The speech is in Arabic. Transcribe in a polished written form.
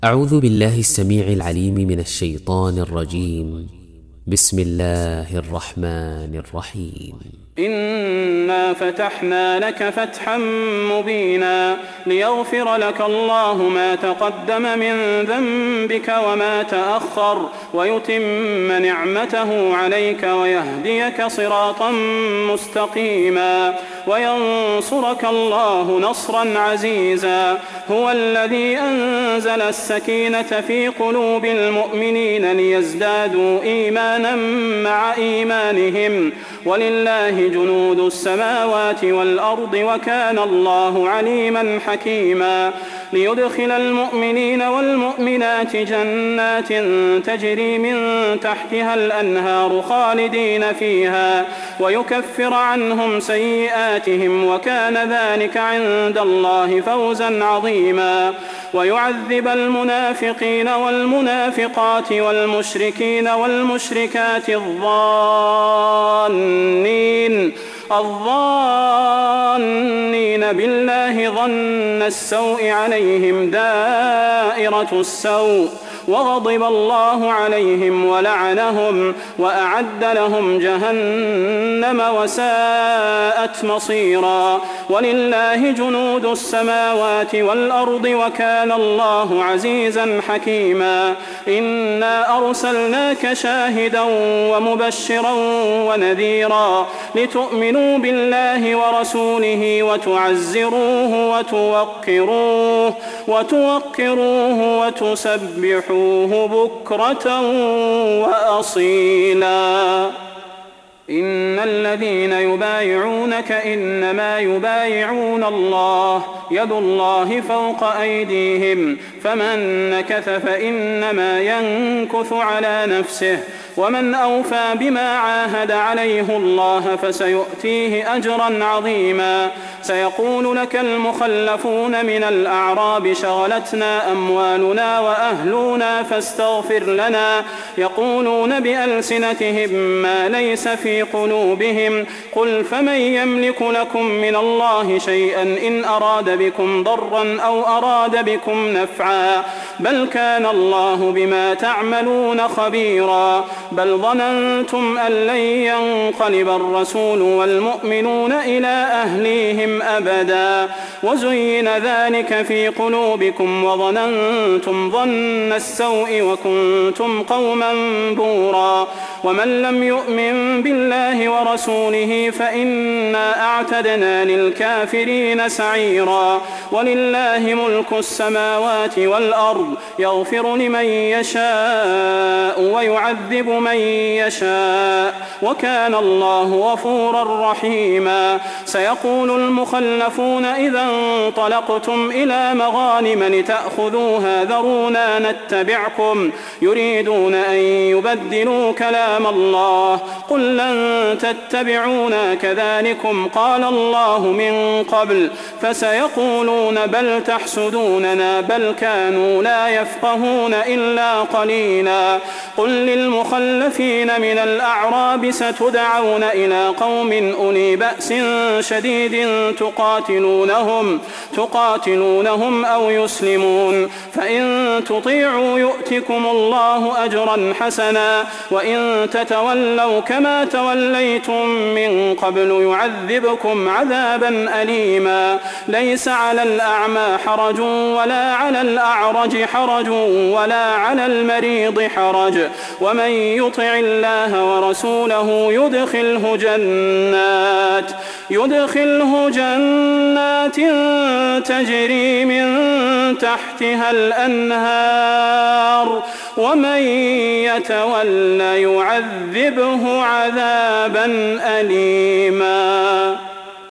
أعوذ بالله السميع العليم من الشيطان الرجيم. بسم الله الرحمن الرحيم. إنا فتحنا لك فتحا مبينا ليغفر لك الله ما تقدم من ذنبك وما تأخر ويتم نعمته عليك ويهديك صراطا مستقيما وينصرك الله نصرا عزيزا. هو الذي أنزل السكينة في قلوب المؤمنين ليزدادوا إيمانا مع إيمانهم ولله جنود السماوات والأرض وكان الله عليما حكيما. ليدخل المؤمنين والمؤمنات جنات تجري من تحتها الأنهار خالدين فيها ويكفر عنهم سيئاتهم وكان ذلك عند الله فوزا عظيما. ويعذب المنافقين والمنافقات والمشركين والمشركات الظانين بالله ظن السوء عليهم دائرة السوء وغضب الله عليهم ولعنهم وأعد لهم جهنم وساءت مصيرا. ولله جنود السماوات والأرض وكان الله عزيزا حكيما. إنا أرسلناك شاهدا ومبشرا ونذيرا لتؤمنوا بالله ورسوله وتعزروه وتوقروه وتسبحوه بكرة وأصيلا. إن الذين يبايعونك إنما يبايعون الله يد الله فوق أيديهم فمن نكث فإنما ينكث على نفسه ومن أوفى بما عاهد عليه الله فسيؤتيه أجرا عظيما. سيقول لك المخلفون من الأعراب شغلتنا أموالنا وأهلنا فاستغفر لنا يقولون بألسنتهم ما ليس في قلوبهم قل فمن يملك لكم من الله شيئا إن أراد بكم ضرا أو أراد بكم نفعا بل كان الله بما تعملون خبيرا. بل ظننتم أن لن ينقلب الرسول والمؤمنون إلى أهليهم أبدا وزين ذلك في قلوبكم وظننتم ظن السوء وكنتم قوما بورا. ومن لم يؤمن بالله ورسوله فإنا أعتدنا للكافرين سعيرا. ولله ملك السماوات والأرض يغفر لمن يشاء ويعذب من يشاء وكان الله غفورا رحيما. سيقول المخلفون إذا انطلقتم إلى مغانم لتأخذوها ذرونا نتبعكم يريدون أن يبدلوا كلام الله قل لن تتبعونا كذلكم قال الله من قبل فسيقولون بل تحسدوننا بل كانوا لا يفقهون إلا قليلا. قل للمخلفين من الأعراب ستدعون إلى قوم أولي بأس شديد تقاتلونهم أو يسلمون فإن تطيعوا يؤتكم الله أجرا حسنا وإن تتولوا كما توليتم من قبل يعذبكم عذابا أليما. ليس على الأعمى حرج ولا على الأعرج حرج ولا على المريض حرج ومن يطع الله ورسوله يدخله جنات تجري من تحتها الأنهار ومن يتول يعذبه عذابا أليما.